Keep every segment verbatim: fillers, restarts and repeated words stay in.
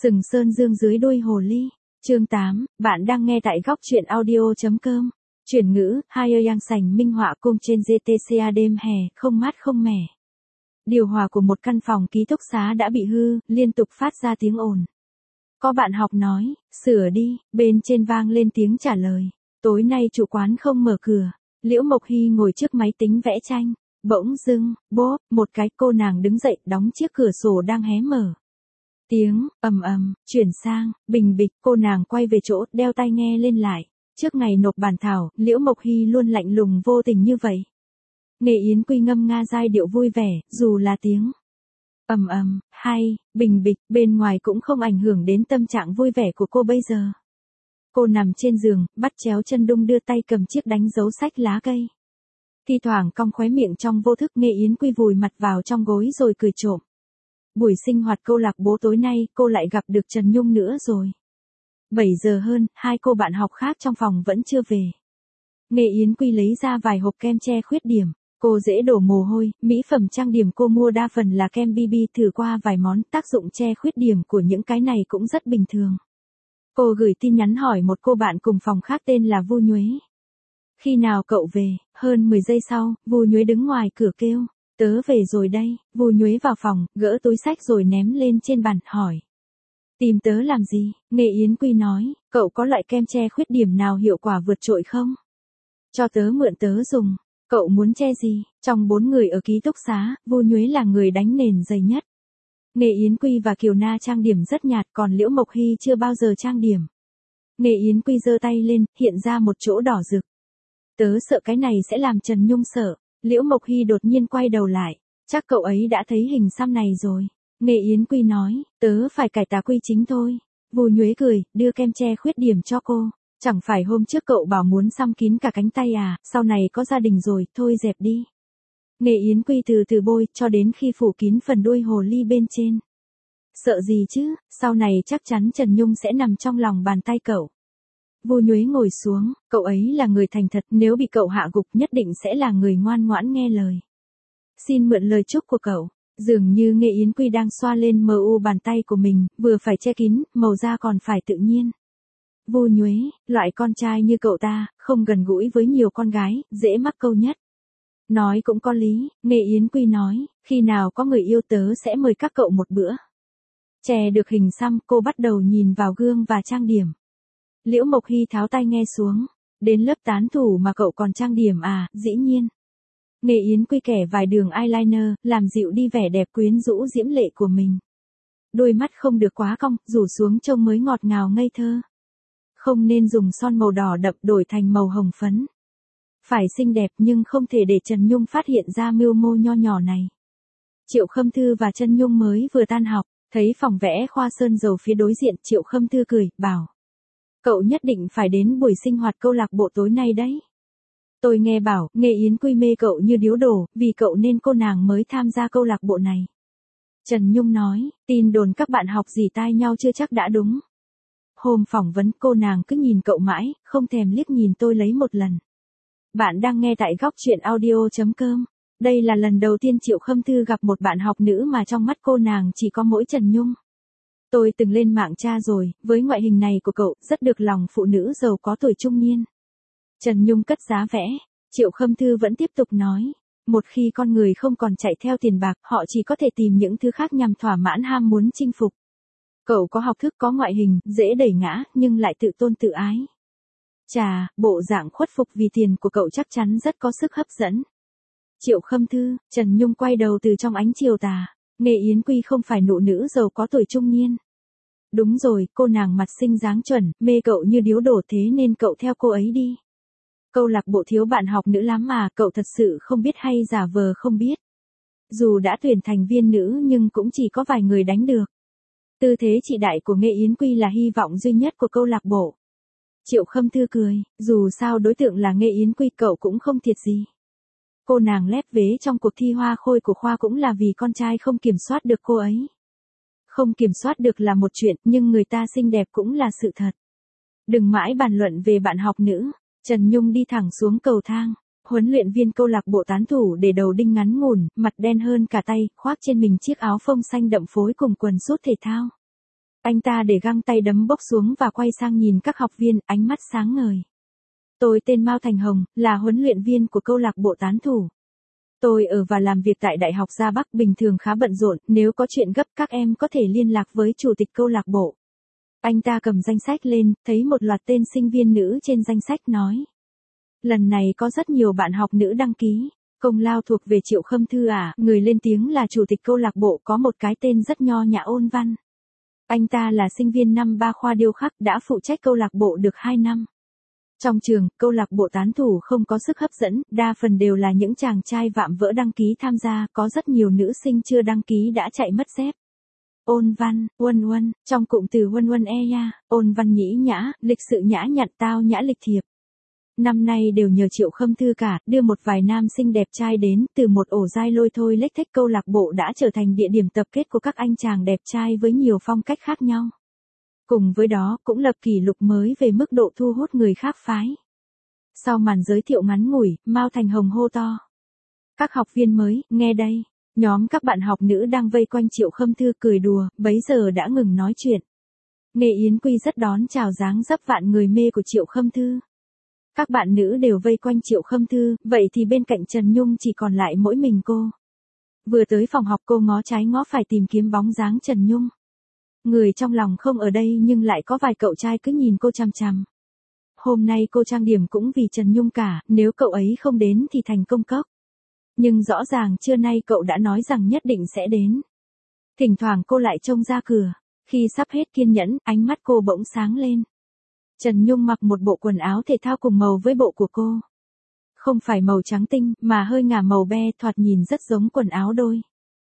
Sừng Sơn Dương dưới đuôi hồ ly. Chương tám, bạn đang nghe tại góc truyện audio.com. Chuyển ngữ, Higher Yang sành minh họa cung trên giê tê xê a đêm hè, không mát không mẻ. Điều hòa của một căn phòng ký túc xá đã bị hư, liên tục phát ra tiếng ồn. Có bạn học nói, sửa đi, bên trên vang lên tiếng trả lời. Tối nay chủ quán không mở cửa. Liễu Mộc Hy ngồi trước máy tính vẽ tranh. Bỗng dưng, bốp, một cái cô nàng đứng dậy đóng chiếc cửa sổ đang hé mở. Tiếng, ầm ầm, chuyển sang, bình bịch, cô nàng quay về chỗ, đeo tai nghe lên lại. Trước ngày nộp bản thảo, Liễu Mộc Hy luôn lạnh lùng vô tình như vậy. Nghệ Yến Quy ngâm nga giai điệu vui vẻ, dù là tiếng ầm ầm, hay, bình bịch, bên ngoài cũng không ảnh hưởng đến tâm trạng vui vẻ của cô bây giờ. Cô nằm trên giường, bắt chéo chân đung đưa tay cầm chiếc đánh dấu sách lá cây. Thi thoảng cong khóe miệng trong vô thức, Nghệ Yến Quy vùi mặt vào trong gối rồi cười trộm. Buổi sinh hoạt câu lạc bộ tối nay, cô lại gặp được Trần Nhung nữa rồi. bảy giờ hơn, hai cô bạn học khác trong phòng vẫn chưa về. Nghệ Yến Quy lấy ra vài hộp kem che khuyết điểm. Cô dễ đổ mồ hôi, mỹ phẩm trang điểm cô mua đa phần là kem bê bê, thử qua vài món, tác dụng che khuyết điểm của những cái này cũng rất bình thường. Cô gửi tin nhắn hỏi một cô bạn cùng phòng khác tên là Vu Nhuế. Khi nào cậu về? Hơn mười giây sau, Vu Nhuế đứng ngoài cửa kêu. Tớ về rồi đây. Vu Nhuế vào phòng, gỡ túi sách rồi ném lên trên bàn, hỏi. Tìm tớ làm gì? Nghệ Yến Quy nói, cậu có loại kem che khuyết điểm nào hiệu quả vượt trội không? Cho tớ mượn tớ dùng. Cậu muốn che gì? Trong bốn người ở ký túc xá, Vu Nhuế là người đánh nền dày nhất. Nghệ Yến Quy và Kiều Na trang điểm rất nhạt, còn Liễu Mộc Hy chưa bao giờ trang điểm. Nghệ Yến Quy giơ tay lên, hiện ra một chỗ đỏ rực. Tớ sợ cái này sẽ làm Trần Nhung sợ. Liễu Mộc Hy đột nhiên quay đầu lại. Chắc cậu ấy đã thấy hình xăm này rồi. Nghệ Yến Quy nói, tớ phải cải tà quy chính thôi. Vu Nhuế cười, đưa kem che khuyết điểm cho cô. Chẳng phải hôm trước cậu bảo muốn xăm kín cả cánh tay à, sau này có gia đình rồi, thôi dẹp đi. Nghệ Yến Quy từ từ bôi, cho đến khi phủ kín phần đuôi hồ ly bên trên. Sợ gì chứ, sau này chắc chắn Trần Nhung sẽ nằm trong lòng bàn tay cậu. Vu Nhuế ngồi xuống, cậu ấy là người thành thật, nếu bị cậu hạ gục nhất định sẽ là người ngoan ngoãn nghe lời. Xin mượn lời chúc của cậu. Dường như Nghệ Yến Quy đang xoa lên mờ u bàn tay của mình, vừa phải che kín, màu da còn phải tự nhiên. Vu Nhuế, loại con trai như cậu ta, không gần gũi với nhiều con gái, dễ mắc câu nhất. Nói cũng có lý, Nghệ Yến Quy nói, khi nào có người yêu tớ sẽ mời các cậu một bữa. Che được hình xăm, cô bắt đầu nhìn vào gương và trang điểm. Liễu Mộc Hy tháo tai nghe xuống. Đến lớp tán thủ mà cậu còn trang điểm à, dĩ nhiên. Nghệ Yến Quy kẻ vài đường eyeliner, làm dịu đi vẻ đẹp quyến rũ diễm lệ của mình. Đôi mắt không được quá cong, rủ xuống trông mới ngọt ngào ngây thơ. Không nên dùng son màu đỏ đậm đổi thành màu hồng phấn. Phải xinh đẹp nhưng không thể để Trần Nhung phát hiện ra mưu mô nho nhỏ này. Triệu Khâm Thư và Trần Nhung mới vừa tan học, thấy phòng vẽ khoa sơn dầu phía đối diện, Triệu Khâm Thư cười, bảo. Cậu nhất định phải đến buổi sinh hoạt câu lạc bộ tối nay đấy. Tôi nghe bảo, Nghệ Yến Quy mê cậu như điếu đổ, vì cậu nên cô nàng mới tham gia câu lạc bộ này. Trần Nhung nói, tin đồn các bạn học dỉ tai nhau chưa chắc đã đúng. Hôm phỏng vấn cô nàng cứ nhìn cậu mãi, không thèm liếc nhìn tôi lấy một lần. Bạn đang nghe tại góc truyện audio.com. Đây là lần đầu tiên Triệu Khâm Thư gặp một bạn học nữ mà trong mắt cô nàng chỉ có mỗi Trần Nhung. Tôi từng lên mạng tra rồi, với ngoại hình này của cậu, rất được lòng phụ nữ giàu có tuổi trung niên. Trần Nhung cất giá vẽ. Triệu Khâm Thư vẫn tiếp tục nói. Một khi con người không còn chạy theo tiền bạc, họ chỉ có thể tìm những thứ khác nhằm thỏa mãn ham muốn chinh phục. Cậu có học thức, có ngoại hình, dễ đẩy ngã, nhưng lại tự tôn tự ái. Chà, bộ dạng khuất phục vì tiền của cậu chắc chắn rất có sức hấp dẫn. Triệu Khâm Thư, Trần Nhung quay đầu từ trong ánh chiều tà. Nghệ Yến Quy không phải nụ nữ giàu có tuổi trung niên. Đúng rồi, cô nàng mặt xinh dáng chuẩn, mê cậu như điếu đổ, thế nên cậu theo cô ấy đi. Câu lạc bộ thiếu bạn học nữ lắm mà, cậu thật sự không biết hay giả vờ không biết. Dù đã tuyển thành viên nữ nhưng cũng chỉ có vài người đánh được. Tư thế trị đại của Nghệ Yến Quy là hy vọng duy nhất của câu lạc bộ. Triệu Khâm Thư cười, dù sao đối tượng là Nghệ Yến Quy, cậu cũng không thiệt gì. Cô nàng lép vế trong cuộc thi hoa khôi của khoa cũng là vì con trai không kiểm soát được cô ấy. Không kiểm soát được là một chuyện, nhưng người ta xinh đẹp cũng là sự thật. Đừng mãi bàn luận về bạn học nữ. Trần Nhung đi thẳng xuống cầu thang. Huấn luyện viên câu lạc bộ tán thủ để đầu đinh ngắn ngủn, mặt đen hơn cả tay, khoác trên mình chiếc áo phông xanh đậm phối cùng quần sút thể thao. Anh ta để găng tay đấm bốc xuống và quay sang nhìn các học viên, ánh mắt sáng ngời. Tôi tên Mao Thành Hồng, là huấn luyện viên của câu lạc bộ tán thủ. Tôi ở và làm việc tại Đại học Gia Bắc, bình thường khá bận rộn, nếu có chuyện gấp các em có thể liên lạc với chủ tịch câu lạc bộ. Anh ta cầm danh sách lên, thấy một loạt tên sinh viên nữ trên danh sách nói. Lần này có rất nhiều bạn học nữ đăng ký, công lao thuộc về Triệu Khâm Thư à, người lên tiếng là chủ tịch câu lạc bộ có một cái tên rất nho nhã Ôn Văn. Anh ta là sinh viên năm ba khoa điêu khắc đã phụ trách câu lạc bộ được hai năm. Trong trường, câu lạc bộ tán thủ không có sức hấp dẫn, đa phần đều là những chàng trai vạm vỡ đăng ký tham gia, có rất nhiều nữ sinh chưa đăng ký đã chạy mất dép. Ôn Văn, Uân Uân, trong cụm từ Uân Uân e ya, Ôn Văn nhĩ nhã, lịch sự nhã nhặn tao nhã lịch thiệp. Năm nay đều nhờ Triệu Khâm Thư cả, đưa một vài nam sinh đẹp trai đến, từ một ổ dai lôi thôi lếch thếch câu lạc bộ đã trở thành địa điểm tập kết của các anh chàng đẹp trai với nhiều phong cách khác nhau. Cùng với đó cũng lập kỷ lục mới về mức độ thu hút người khác phái. Sau màn giới thiệu ngắn ngủi, Mao Thành Hồng hô to. Các học viên mới, nghe đây. Nhóm các bạn học nữ đang vây quanh Triệu Khâm Thư cười đùa, bấy giờ đã ngừng nói chuyện. Nghệ Yến Quy rất đón chào dáng dấp vạn người mê của Triệu Khâm Thư. Các bạn nữ đều vây quanh Triệu Khâm Thư, vậy thì bên cạnh Trần Nhung chỉ còn lại mỗi mình cô. Vừa tới phòng học cô ngó trái ngó phải tìm kiếm bóng dáng Trần Nhung. Người trong lòng không ở đây nhưng lại có vài cậu trai cứ nhìn cô chằm chằm. Hôm nay cô trang điểm cũng vì Trần Nhung cả, nếu cậu ấy không đến thì thành công cốc. Nhưng rõ ràng trưa nay cậu đã nói rằng nhất định sẽ đến. Thỉnh thoảng cô lại trông ra cửa, khi sắp hết kiên nhẫn, ánh mắt cô bỗng sáng lên. Trần Nhung mặc một bộ quần áo thể thao cùng màu với bộ của cô. Không phải màu trắng tinh, mà hơi ngả màu be, thoạt nhìn rất giống quần áo đôi.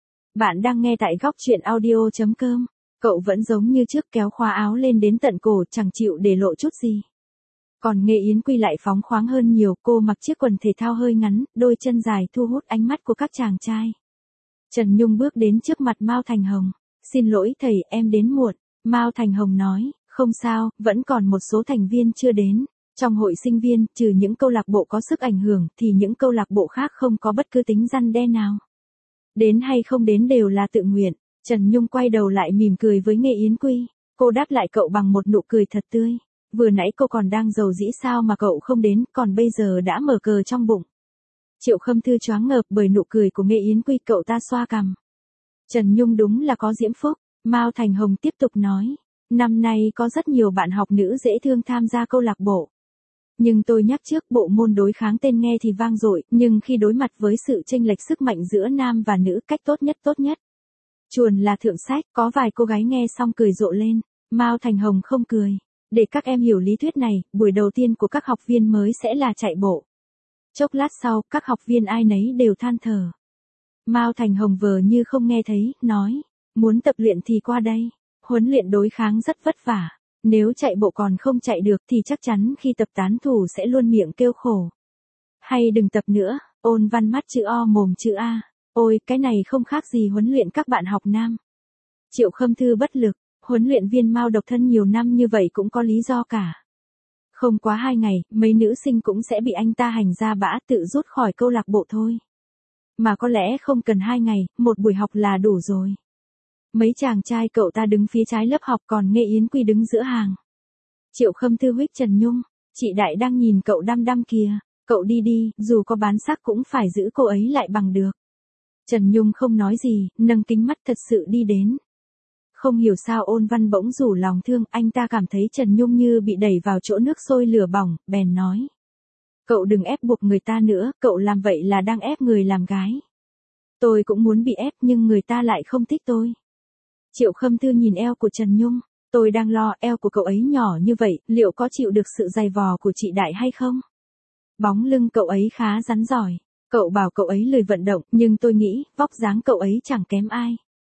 Bạn đang nghe tại góc truyện audio chấm com. Cậu vẫn giống như trước kéo khóa áo lên đến tận cổ, chẳng chịu để lộ chút gì. Còn Nghệ Yến Quy lại phóng khoáng hơn nhiều, cô mặc chiếc quần thể thao hơi ngắn, đôi chân dài thu hút ánh mắt của các chàng trai. Trần Nhung bước đến trước mặt Mao Thành Hồng. Xin lỗi thầy, em đến muộn. Mao Thành Hồng nói, không sao, vẫn còn một số thành viên chưa đến. Trong hội sinh viên, trừ những câu lạc bộ có sức ảnh hưởng, thì những câu lạc bộ khác không có bất cứ tính răn đe nào. Đến hay không đến đều là tự nguyện. Trần Nhung quay đầu lại mỉm cười với Nghệ Yến Quy. Cô đáp lại cậu bằng một nụ cười thật tươi. Vừa nãy cô còn đang giàu dĩ sao mà cậu không đến, còn bây giờ đã mở cờ trong bụng. Triệu Khâm Thư choáng ngợp bởi nụ cười của Nghệ Yến Quy, cậu ta xoa cằm. Trần Nhung đúng là có diễm phúc. Mao Thành Hồng tiếp tục nói. Năm nay có rất nhiều bạn học nữ dễ thương tham gia câu lạc bộ. Nhưng tôi nhắc trước, bộ môn đối kháng tên nghe thì vang dội, nhưng khi đối mặt với sự chênh lệch sức mạnh giữa nam và nữ, cách tốt nhất tốt nhất. Chuồn là thượng sách, có vài cô gái nghe xong cười rộ lên. Mao Thành Hồng không cười. Để các em hiểu lý thuyết này, buổi đầu tiên của các học viên mới sẽ là chạy bộ. Chốc lát sau, các học viên ai nấy đều than thở. Mao Thành Hồng vờ như không nghe thấy, nói. Muốn tập luyện thì qua đây. Huấn luyện đối kháng rất vất vả. Nếu chạy bộ còn không chạy được thì chắc chắn khi tập tán thủ sẽ luôn miệng kêu khổ. Hay đừng tập nữa, Ôn Văn mắt chữ O mồm chữ A. Ôi, cái này không khác gì huấn luyện các bạn học nam. Triệu Khâm Thư bất lực, huấn luyện viên Mao độc thân nhiều năm như vậy cũng có lý do cả. Không quá hai ngày, mấy nữ sinh cũng sẽ bị anh ta hành ra bã, tự rút khỏi câu lạc bộ thôi. Mà có lẽ không cần hai ngày, một buổi học là đủ rồi. Mấy chàng trai cậu ta đứng phía trái lớp học, còn Nghệ Yến Quy đứng giữa hàng. Triệu Khâm Thư huých Trần Nhung. Chị Đại đang nhìn cậu đăm đăm kìa. Cậu đi đi, dù có bán xác cũng phải giữ cô ấy lại bằng được. Trần Nhung không nói gì, nâng kính mắt thật sự đi đến. Không hiểu sao Ôn Văn bỗng rủ lòng thương, anh ta cảm thấy Trần Nhung như bị đẩy vào chỗ nước sôi lửa bỏng, bèn nói. Cậu đừng ép buộc người ta nữa, cậu làm vậy là đang ép người làm gái. Tôi cũng muốn bị ép nhưng người ta lại không thích tôi. Triệu Khâm Thư nhìn eo của Trần Nhung. Tôi đang lo eo của cậu ấy nhỏ như vậy, liệu có chịu được sự dày vò của chị Đại hay không? Bóng lưng cậu ấy khá rắn giỏi. Cậu bảo cậu ấy lười vận động, nhưng tôi nghĩ, vóc dáng cậu ấy chẳng kém ai.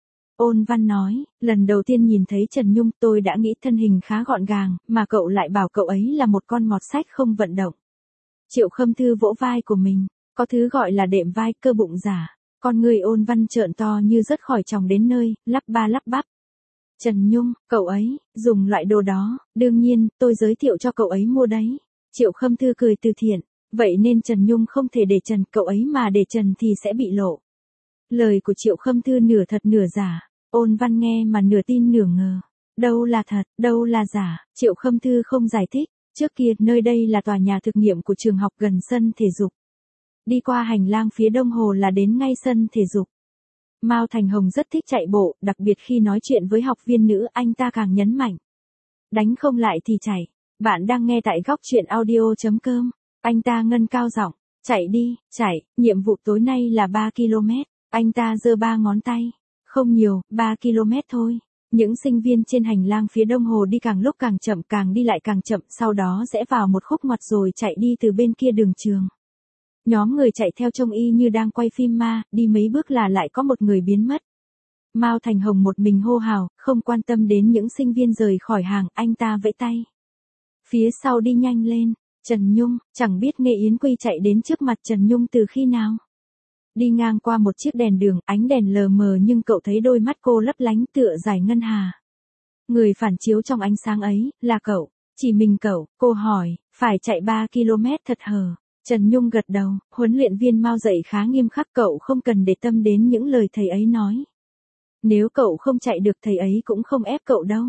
Ôn Văn nói, lần đầu tiên nhìn thấy Trần Nhung tôi đã nghĩ thân hình khá gọn gàng, mà cậu lại bảo cậu ấy là một con mọt sách không vận động. Triệu Khâm Thư vỗ vai của mình, có thứ gọi là đệm vai, cơ bụng giả. Con người Ôn Văn trợn to như rớt khỏi tròng đến nơi, lắp ba lắp bắp. Trần Nhung, cậu ấy, dùng loại đồ đó, đương nhiên, tôi giới thiệu cho cậu ấy mua đấy. Triệu Khâm Thư cười từ thiện, vậy nên Trần Nhung không thể để trần, cậu ấy mà để trần thì sẽ bị lộ. Lời của Triệu Khâm Thư nửa thật nửa giả, Ôn Văn nghe mà nửa tin nửa ngờ. đâu là thật, đâu là giả, Triệu Khâm Thư không giải thích, trước kia nơi đây là tòa nhà thực nghiệm của trường học gần sân thể dục. Đi qua hành lang phía đông hồ là đến ngay sân thể dục. Mao Thành Hồng rất thích chạy bộ, đặc biệt khi nói chuyện với học viên nữ anh ta càng nhấn mạnh. Đánh không lại thì chạy. Bạn đang nghe tại góc truyện audio.com. Anh ta ngân cao giọng. Chạy đi, chạy, nhiệm vụ tối nay là ba ki lô mét. Anh ta giơ ba ngón tay. Không nhiều, ba ki lô mét thôi. Những sinh viên trên hành lang phía đông hồ đi càng lúc càng chậm, càng đi lại càng chậm, sau đó sẽ vào một khúc ngoặt rồi chạy đi từ bên kia đường trường. Nhóm người chạy theo trông y như đang quay phim ma, đi mấy bước là lại có một người biến mất. Mao Thành Hồng một mình hô hào, không quan tâm đến những sinh viên rời khỏi hàng, anh ta vẫy tay. Phía sau đi nhanh lên, Trần Nhung, chẳng biết Nghệ Yến Quy chạy đến trước mặt Trần Nhung từ khi nào. Đi ngang qua một chiếc đèn đường, ánh đèn lờ mờ nhưng cậu thấy đôi mắt cô lấp lánh tựa dải ngân hà. Người phản chiếu trong ánh sáng ấy, là cậu, chỉ mình cậu, cô hỏi, phải chạy ba ki lô mét thật hờ. Trần Nhung gật đầu, huấn luyện viên Mao dạy khá nghiêm khắc, cậu không cần để tâm đến những lời thầy ấy nói. Nếu cậu không chạy được thầy ấy cũng không ép cậu đâu.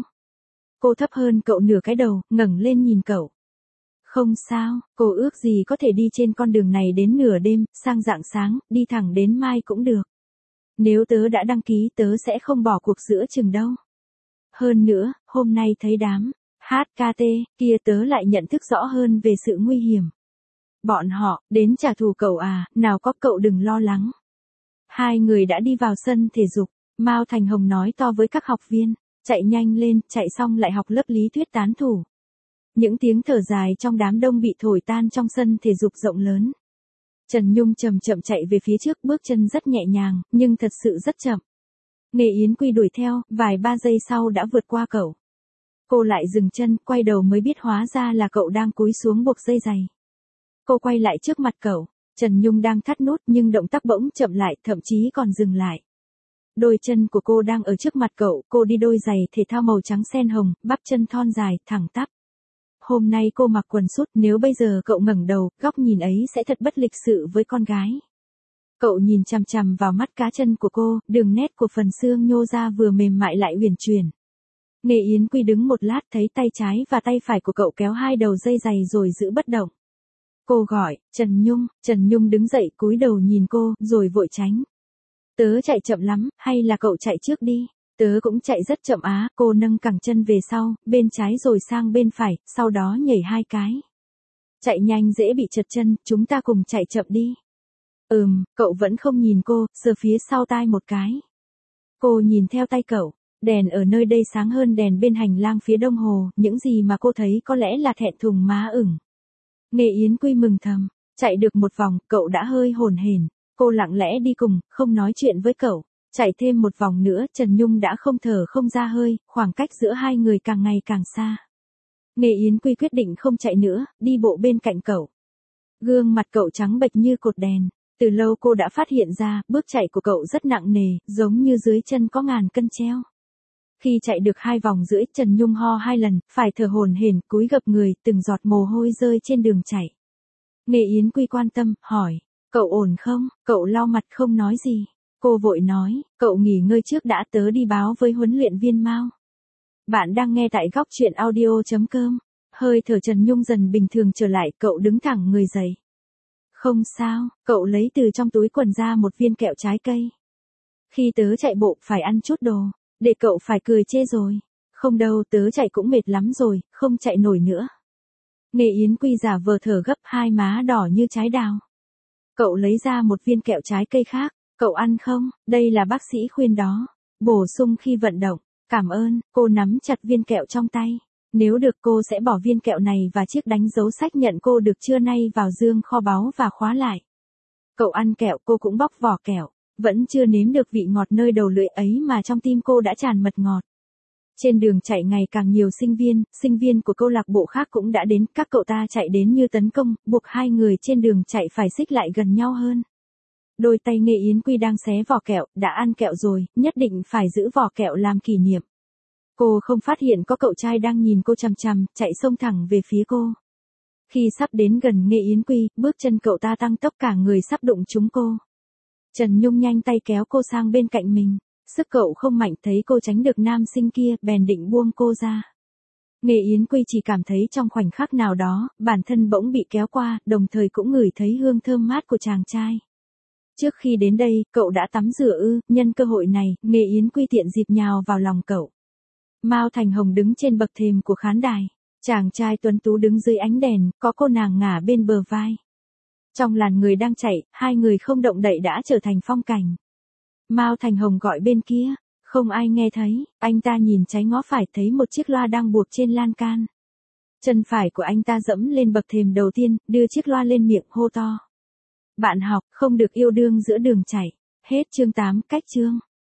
Cô thấp hơn cậu nửa cái đầu, ngẩng lên nhìn cậu. Không sao, cô ước gì có thể đi trên con đường này đến nửa đêm, sang rạng sáng, đi thẳng đến mai cũng được. Nếu tớ đã đăng ký tớ sẽ không bỏ cuộc giữa chừng đâu. Hơn nữa, hôm nay thấy đám hát ca tê kia tớ lại nhận thức rõ hơn về sự nguy hiểm. Bọn họ, đến trả thù cậu à, nào có, cậu đừng lo lắng. Hai người đã đi vào sân thể dục, Mao Thành Hồng nói to với các học viên, chạy nhanh lên, chạy xong lại học lớp lý thuyết tán thủ. Những tiếng thở dài trong đám đông bị thổi tan trong sân thể dục rộng lớn. Trần Nhung chậm chậm chạy về phía trước, bước chân rất nhẹ nhàng, nhưng thật sự rất chậm. Nghệ Yến Quy đuổi theo, vài ba giây sau đã vượt qua cậu. Cô lại dừng chân, quay đầu mới biết hóa ra là cậu đang cúi xuống buộc dây giày. Cô quay lại trước mặt cậu, Trần Nhung đang thắt nút nhưng động tác bỗng chậm lại, thậm chí còn dừng lại. Đôi chân của cô đang ở trước mặt cậu, cô đi đôi giày thể thao màu trắng sen hồng, bắp chân thon dài, thẳng tắp. Hôm nay cô mặc quần sút, nếu bây giờ cậu ngẩng đầu, góc nhìn ấy sẽ thật bất lịch sự với con gái. Cậu nhìn chằm chằm vào mắt cá chân của cô, đường nét của phần xương nhô ra vừa mềm mại lại uyển chuyển. Nghệ Yến Quy đứng một lát thấy tay trái và tay phải của cậu kéo hai đầu dây giày rồi giữ bất động. Cô gọi, Trần Nhung, Trần Nhung đứng dậy cúi đầu nhìn cô, rồi vội tránh. Tớ chạy chậm lắm, hay là cậu chạy trước đi? Tớ cũng chạy rất chậm á, cô nâng cẳng chân về sau, bên trái rồi sang bên phải, sau đó nhảy hai cái. Chạy nhanh dễ bị trật chân, chúng ta cùng chạy chậm đi. Ừm, cậu vẫn không nhìn cô, giơ phía sau tai một cái. Cô nhìn theo tay cậu, đèn ở nơi đây sáng hơn đèn bên hành lang phía đông hồ, những gì mà cô thấy có lẽ là thẹn thùng má ửng. Nghệ Yến Quy mừng thầm, chạy được một vòng, cậu đã hơi hồn hển. Cô lặng lẽ đi cùng, không nói chuyện với cậu. Chạy thêm một vòng nữa, Trần Nhung đã không thở không ra hơi, khoảng cách giữa hai người càng ngày càng xa. Nghệ Yến Quy quyết định không chạy nữa, đi bộ bên cạnh cậu. Gương mặt cậu trắng bệch như cột đèn. Từ lâu cô đã phát hiện ra, bước chạy của cậu rất nặng nề, giống như dưới chân có ngàn cân treo. Khi chạy được hai vòng rưỡi, Trần Nhung ho hai lần, phải thở hổn hển, cúi gập người, từng giọt mồ hôi rơi trên đường chạy. Nghệ Yến Quy quan tâm, hỏi, cậu ổn không? Cậu lau mặt không nói gì. Cô vội nói, cậu nghỉ ngơi trước đã, tớ đi báo với huấn luyện viên Mao. Bạn đang nghe tại góc truyện audio.com. Hơi thở Trần Nhung dần bình thường trở lại, cậu đứng thẳng người dậy. Không sao, cậu lấy từ trong túi quần ra một viên kẹo trái cây. Khi tớ chạy bộ phải ăn chút đồ, để cậu phải cười chê rồi. Không đâu, tớ chạy cũng mệt lắm rồi, không chạy nổi nữa. Nghệ Yến Quy giả vờ thở gấp, hai má đỏ như trái đào. Cậu lấy ra một viên kẹo trái cây khác. Cậu ăn không? Đây là bác sĩ khuyên đó. Bổ sung khi vận động. Cảm ơn, cô nắm chặt viên kẹo trong tay. Nếu được cô sẽ bỏ viên kẹo này và chiếc đánh dấu xác nhận cô được trưa nay vào dương kho báu và khóa lại. Cậu ăn kẹo, cô cũng bóc vỏ kẹo. Vẫn chưa nếm được vị ngọt nơi đầu lưỡi ấy mà trong tim cô đã tràn mật ngọt. Trên đường chạy ngày càng nhiều sinh viên, sinh viên của câu lạc bộ khác cũng đã đến, các cậu ta chạy đến như tấn công, buộc hai người trên đường chạy phải xích lại gần nhau hơn. Đôi tay Nghệ Yến Quy đang xé vỏ kẹo, đã ăn kẹo rồi, nhất định phải giữ vỏ kẹo làm kỷ niệm. Cô không phát hiện có cậu trai đang nhìn cô chằm chằm, chạy xông thẳng về phía cô. Khi sắp đến gần Nghệ Yến Quy, bước chân cậu ta tăng tốc, cả người sắp đụng trúng cô. Trần Nhung nhanh tay kéo cô sang bên cạnh mình. Sức cậu không mạnh, thấy cô tránh được nam sinh kia, bèn định buông cô ra. Nghê Yến Quy chỉ cảm thấy trong khoảnh khắc nào đó, bản thân bỗng bị kéo qua, đồng thời cũng ngửi thấy hương thơm mát của chàng trai. Trước khi đến đây, cậu đã tắm rửa ư? Nhân cơ hội này, Nghê Yến Quy tiện dịp nhào vào lòng cậu. Mao Thành Hồng đứng trên bậc thềm của khán đài. Chàng trai tuấn tú đứng dưới ánh đèn, có cô nàng ngả bên bờ vai. Trong làn người đang chạy, hai người không động đậy đã trở thành phong cảnh. Mao Thành Hồng gọi bên kia, không ai nghe thấy, anh ta nhìn trái ngó phải thấy một chiếc loa đang buộc trên lan can. Chân phải của anh ta dẫm lên bậc thềm đầu tiên, đưa chiếc loa lên miệng hô to. Bạn học, không được yêu đương giữa đường chạy. Hết chương tám, cách chương.